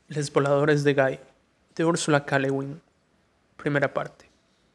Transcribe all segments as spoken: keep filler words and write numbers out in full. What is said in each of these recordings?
Les voladores de Guy, de Ursula K. Le Guin. Primera parte.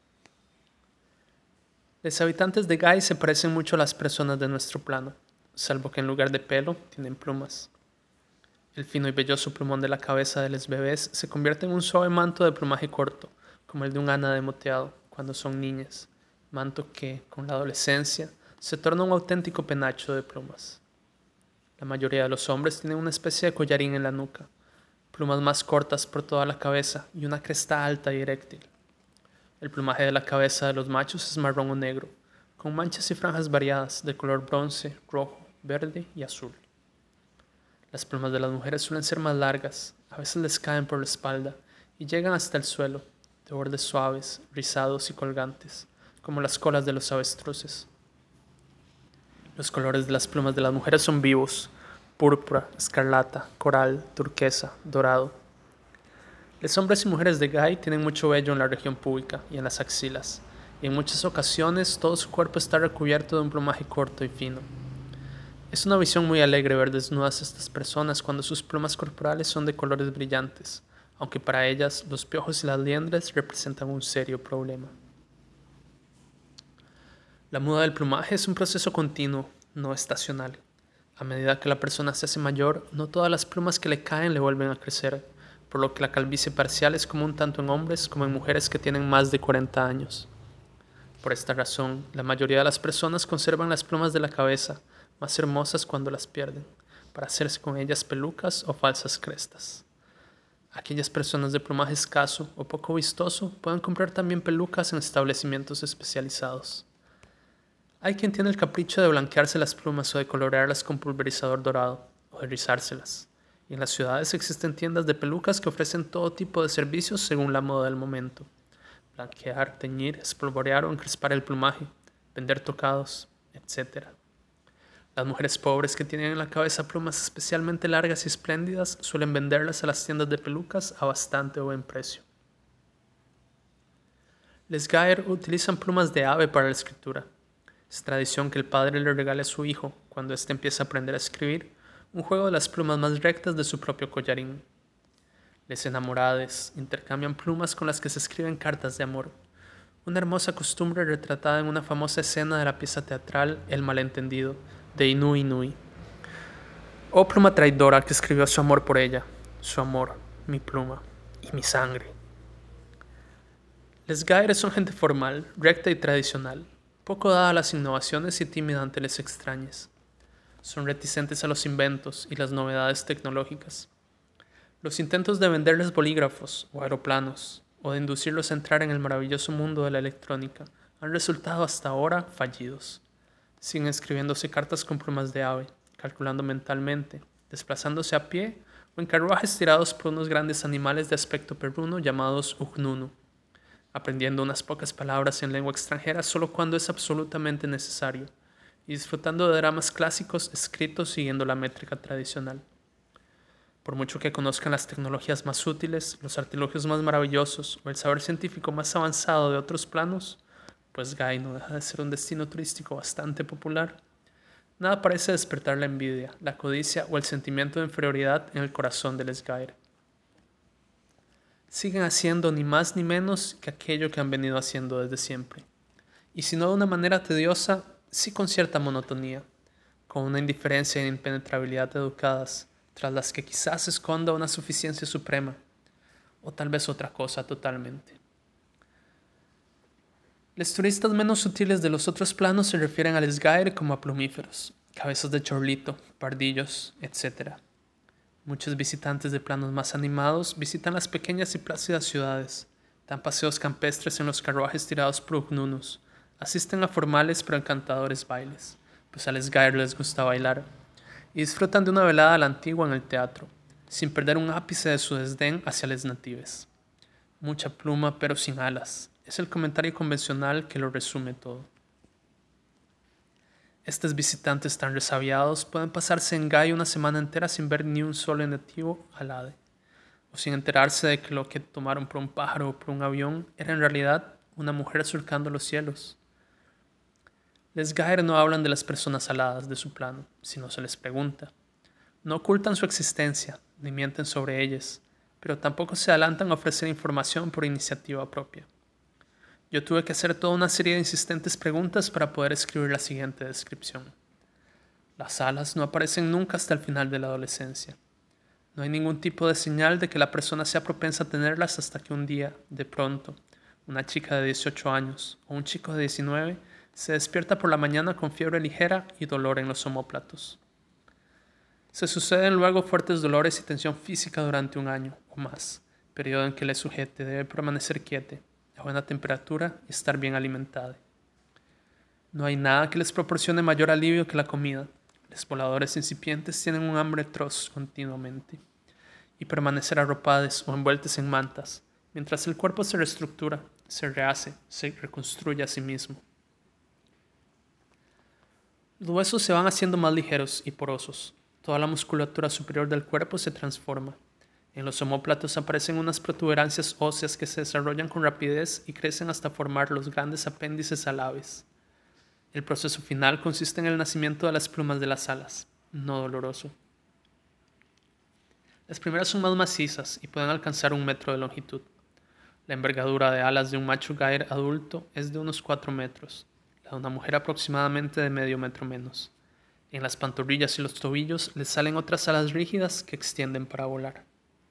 Los habitantes de Guy se parecen mucho a las personas de nuestro plano, salvo que en lugar de pelo tienen plumas. El fino y velloso plumón de la cabeza de los bebés se convierte en un suave manto de plumaje corto, como el de un ánade moteado cuando son niñas, manto que, con la adolescencia, se torna un auténtico penacho de plumas. La mayoría de los hombres tienen una especie de collarín en la nuca, plumas más cortas por toda la cabeza y una cresta alta y eréctil. El plumaje de la cabeza de los machos es marrón o negro, con manchas y franjas variadas de color bronce, rojo, verde y azul. Las plumas de las mujeres suelen ser más largas, a veces les caen por la espalda y llegan hasta el suelo, de bordes suaves, rizados y colgantes, como las colas de los avestruces. Los colores de las plumas de las mujeres son vivos: púrpura, escarlata, coral, turquesa, dorado. Los hombres y mujeres de Guy tienen mucho vello en la región púbica y en las axilas, y en muchas ocasiones todo su cuerpo está recubierto de un plumaje corto y fino. Es una visión muy alegre ver desnudas a estas personas cuando sus plumas corporales son de colores brillantes, aunque para ellas los piojos y las liendres representan un serio problema. La muda del plumaje es un proceso continuo, no estacional. A medida que la persona se hace mayor, no todas las plumas que le caen le vuelven a crecer, por lo que la calvicie parcial es común tanto en hombres como en mujeres que tienen más de cuarenta años. Por esta razón, la mayoría de las personas conservan las plumas de la cabeza, más hermosas cuando las pierden, para hacerse con ellas pelucas o falsas crestas. Aquellas personas de plumaje escaso o poco vistoso pueden comprar también pelucas en establecimientos especializados. Hay quien tiene el capricho de blanquearse las plumas o de colorearlas con pulverizador dorado, o de rizárselas. Y en las ciudades existen tiendas de pelucas que ofrecen todo tipo de servicios según la moda del momento: blanquear, teñir, espolvorear o encrespar el plumaje, vender tocados, etcétera. Las mujeres pobres que tienen en la cabeza plumas especialmente largas y espléndidas suelen venderlas a las tiendas de pelucas a bastante buen precio. Les Gaer utilizan plumas de ave para la escritura. Es tradición que el padre le regale a su hijo, cuando éste empieza a aprender a escribir, un juego de las plumas más rectas de su propio collarín. Les enamorades intercambian plumas con las que se escriben cartas de amor, una hermosa costumbre retratada en una famosa escena de la pieza teatral El malentendido, de Inui Inui. Oh pluma traidora que escribió su amor por ella, su amor, mi pluma y mi sangre. Les Gaires son gente formal, recta y tradicional, poco dada a las innovaciones y tímida ante los extraños. Son reticentes a los inventos y las novedades tecnológicas. Los intentos de venderles bolígrafos o aeroplanos, o de inducirlos a entrar en el maravilloso mundo de la electrónica, han resultado hasta ahora fallidos. Siguen escribiéndose cartas con plumas de ave, calculando mentalmente, desplazándose a pie o en carruajes tirados por unos grandes animales de aspecto perruno llamados Ugnunu, aprendiendo unas pocas palabras en lengua extranjera solo cuando es absolutamente necesario, y disfrutando de dramas clásicos escritos siguiendo la métrica tradicional. Por mucho que conozcan las tecnologías más útiles, los artilugios más maravillosos o el saber científico más avanzado de otros planos, pues Guy no deja de ser un destino turístico bastante popular, nada parece despertar la envidia, la codicia o el sentimiento de inferioridad en el corazón del Sgair. Siguen haciendo ni más ni menos que aquello que han venido haciendo desde siempre, y si no de una manera tediosa, sí con cierta monotonía, con una indiferencia e impenetrabilidad educadas, tras las que quizás se esconda una suficiencia suprema, o tal vez otra cosa totalmente. Los turistas menos sutiles de los otros planos se refieren al Sgair como a plumíferos, cabezas de chorlito, pardillos, etcétera. Muchos visitantes de planos más animados visitan las pequeñas y plácidas ciudades, dan paseos campestres en los carruajes tirados por ugnunus, asisten a formales pero encantadores bailes, pues a los Sgair les gusta bailar, y disfrutan de una velada a la antigua en el teatro, sin perder un ápice de su desdén hacia los natives. Mucha pluma pero sin alas, es el comentario convencional que lo resume todo. Estos visitantes tan resabiados pueden pasarse en Guy una semana entera sin ver ni un solo nativo alade, o sin enterarse de que lo que tomaron por un pájaro o por un avión era en realidad una mujer surcando los cielos. Les Gaer no hablan de las personas aladas de su plano, sino se les pregunta. No ocultan su existencia, ni mienten sobre ellas, pero tampoco se adelantan a ofrecer información por iniciativa propia. Yo tuve que hacer toda una serie de insistentes preguntas para poder escribir la siguiente descripción. Las alas no aparecen nunca hasta el final de la adolescencia. No hay ningún tipo de señal de que la persona sea propensa a tenerlas hasta que un día, de pronto, una chica de dieciocho años o un chico de diecinueve se despierta por la mañana con fiebre ligera y dolor en los omóplatos. Se suceden luego fuertes dolores y tensión física durante un año o más, periodo en que el sujete debe permanecer quieto, a buena temperatura y estar bien alimentada. No hay nada que les proporcione mayor alivio que la comida. Los voladores incipientes tienen un hambre atroz continuamente, y permanecer arropados o envueltos en mantas, mientras el cuerpo se reestructura, se rehace, se reconstruye a sí mismo. Los huesos se van haciendo más ligeros y porosos. Toda la musculatura superior del cuerpo se transforma. En los omóplatos aparecen unas protuberancias óseas que se desarrollan con rapidez y crecen hasta formar los grandes apéndices alares. El proceso final consiste en el nacimiento de las plumas de las alas, no doloroso. Las primeras son más macizas y pueden alcanzar un metro de longitud. La envergadura de alas de un macho gair adulto es de unos cuatro metros, la de una mujer aproximadamente de medio metro menos. En las pantorrillas y los tobillos les salen otras alas rígidas que extienden para volar.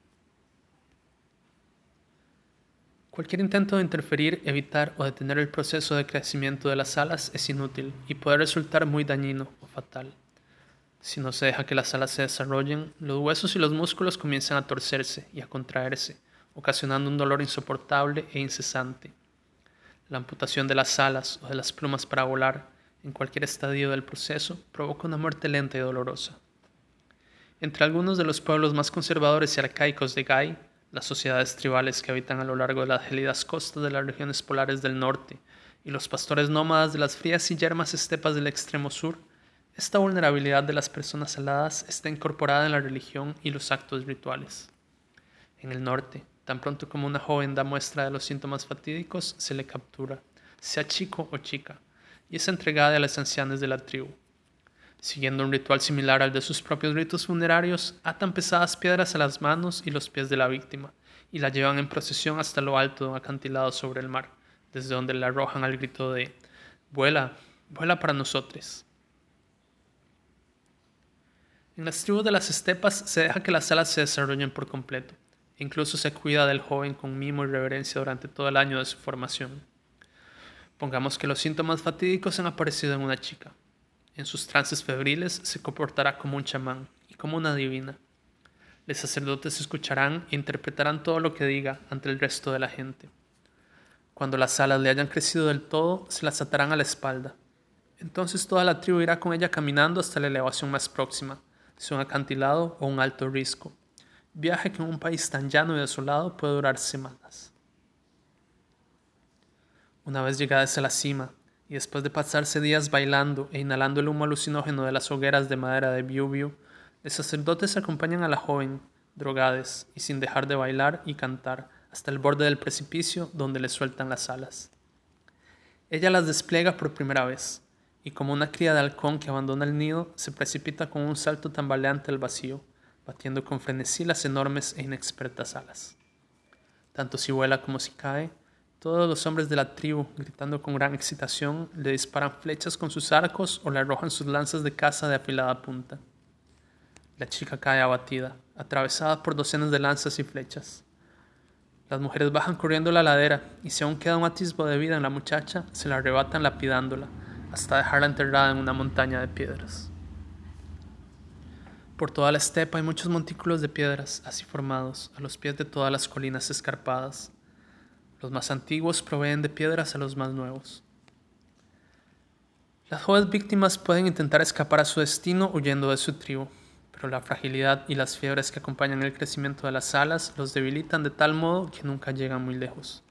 Cualquier intento de interferir, evitar o detener el proceso de crecimiento de las alas es inútil y puede resultar muy dañino o fatal. Si no se deja que las alas se desarrollen, los huesos y los músculos comienzan a torcerse y a contraerse, ocasionando un dolor insoportable e incesante. La amputación de las alas o de las plumas para volar, en cualquier estadio del proceso, provoca una muerte lenta y dolorosa. Entre algunos de los pueblos más conservadores y arcaicos de Gai, las sociedades tribales que habitan a lo largo de las gélidas costas de las regiones polares del norte y los pastores nómadas de las frías y yermas estepas del extremo sur, esta vulnerabilidad de las personas aladas está incorporada en la religión y los actos rituales. En el norte, tan pronto como una joven da muestra de los síntomas fatídicos, se le captura, sea chico o chica, y es entregada a los ancianos de la tribu. Siguiendo un ritual similar al de sus propios ritos funerarios, atan pesadas piedras a las manos y los pies de la víctima y la llevan en procesión hasta lo alto de un acantilado sobre el mar, desde donde la arrojan al grito de «Vuela, vuela para nosotros». En las tribus de las estepas se deja que las alas se desarrollen por completo, e incluso se cuida del joven con mimo y reverencia durante todo el año de su formación. Pongamos que los síntomas fatídicos han aparecido en una chica. En sus trances febriles se comportará como un chamán y como una divina. Los sacerdotes escucharán e interpretarán todo lo que diga ante el resto de la gente. Cuando las alas le hayan crecido del todo, se las atarán a la espalda. Entonces toda la tribu irá con ella caminando hasta la elevación más próxima, sea un acantilado o un alto risco, viaje que en un país tan llano y desolado puede durar semanas. Una vez llegadas a la cima, y después de pasarse días bailando e inhalando el humo alucinógeno de las hogueras de madera de biubiu, los sacerdotes acompañan a la joven, drogades y sin dejar de bailar y cantar, hasta el borde del precipicio donde le sueltan las alas. Ella las despliega por primera vez, y como una cría de halcón que abandona el nido, se precipita con un salto tambaleante al vacío, batiendo con frenesí las enormes e inexpertas alas. Tanto si vuela como si cae, todos los hombres de la tribu, gritando con gran excitación, le disparan flechas con sus arcos o le arrojan sus lanzas de caza de afilada punta. La chica cae abatida, atravesada por docenas de lanzas y flechas. Las mujeres bajan corriendo la ladera y si aún queda un atisbo de vida en la muchacha, se la arrebatan lapidándola, hasta dejarla enterrada en una montaña de piedras. Por toda la estepa hay muchos montículos de piedras, así formados, a los pies de todas las colinas escarpadas. Los más antiguos proveen de piedras a los más nuevos. Las jóvenes víctimas pueden intentar escapar a su destino huyendo de su tribu, pero la fragilidad y las fiebres que acompañan el crecimiento de las alas los debilitan de tal modo que nunca llegan muy lejos.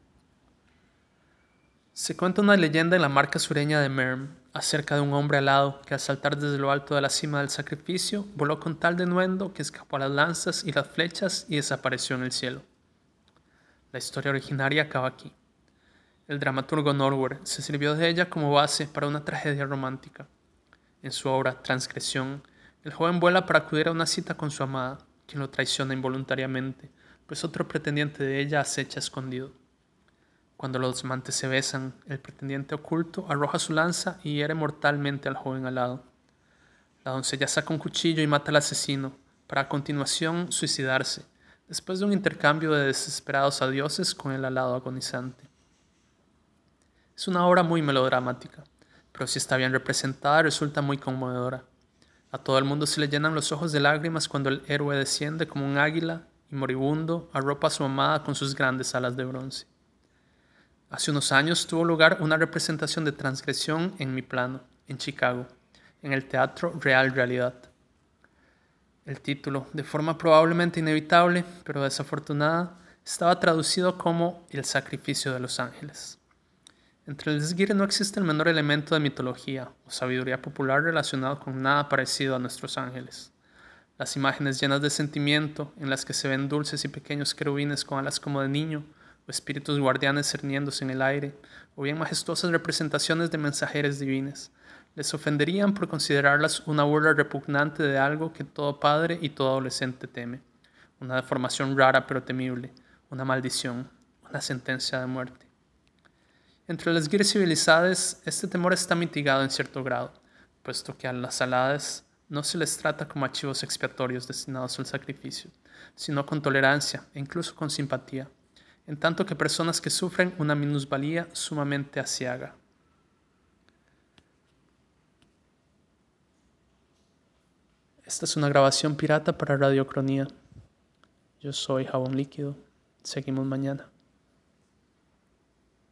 Se cuenta una leyenda en la marca sureña de Merm acerca de un hombre alado que al saltar desde lo alto de la cima del sacrificio voló con tal denuendo que escapó a las lanzas y las flechas y desapareció en el cielo. La historia originaria acaba aquí. El dramaturgo Norwood se sirvió de ella como base para una tragedia romántica. En su obra Transgresión, el joven vuela para acudir a una cita con su amada, quien lo traiciona involuntariamente, pues otro pretendiente de ella acecha escondido. Cuando los amantes se besan, el pretendiente oculto arroja su lanza y hiere mortalmente al joven alado. La doncella saca un cuchillo y mata al asesino, para a continuación suicidarse, después de un intercambio de desesperados adioses con el alado agonizante. Es una obra muy melodramática, pero si está bien representada resulta muy conmovedora. A todo el mundo se le llenan los ojos de lágrimas cuando el héroe desciende como un águila y moribundo arropa a su amada con sus grandes alas de bronce. Hace unos años tuvo lugar una representación de transgresión en mi plano, en Chicago, en el Teatro Real Realidad. El título, de forma probablemente inevitable, pero desafortunada, estaba traducido como El sacrificio de los ángeles. Entre el esguirre no existe el menor elemento de mitología o sabiduría popular relacionado con nada parecido a nuestros ángeles. Las imágenes llenas de sentimiento, en las que se ven dulces y pequeños querubines con alas como de niño, o espíritus guardianes cerniéndose en el aire, o bien majestuosas representaciones de mensajeres divinas, les ofenderían por considerarlas una burla repugnante de algo que todo padre y todo adolescente teme, una deformación rara pero temible, una maldición, una sentencia de muerte. Entre las guías civilizadas, este temor está mitigado en cierto grado, puesto que a las aladas no se les trata como archivos expiatorios destinados al sacrificio, sino con tolerancia e incluso con simpatía, en tanto que personas que sufren una minusvalía sumamente aciaga. Esta es una grabación pirata para Radiocronía. Yo soy Jabón Líquido. Seguimos mañana.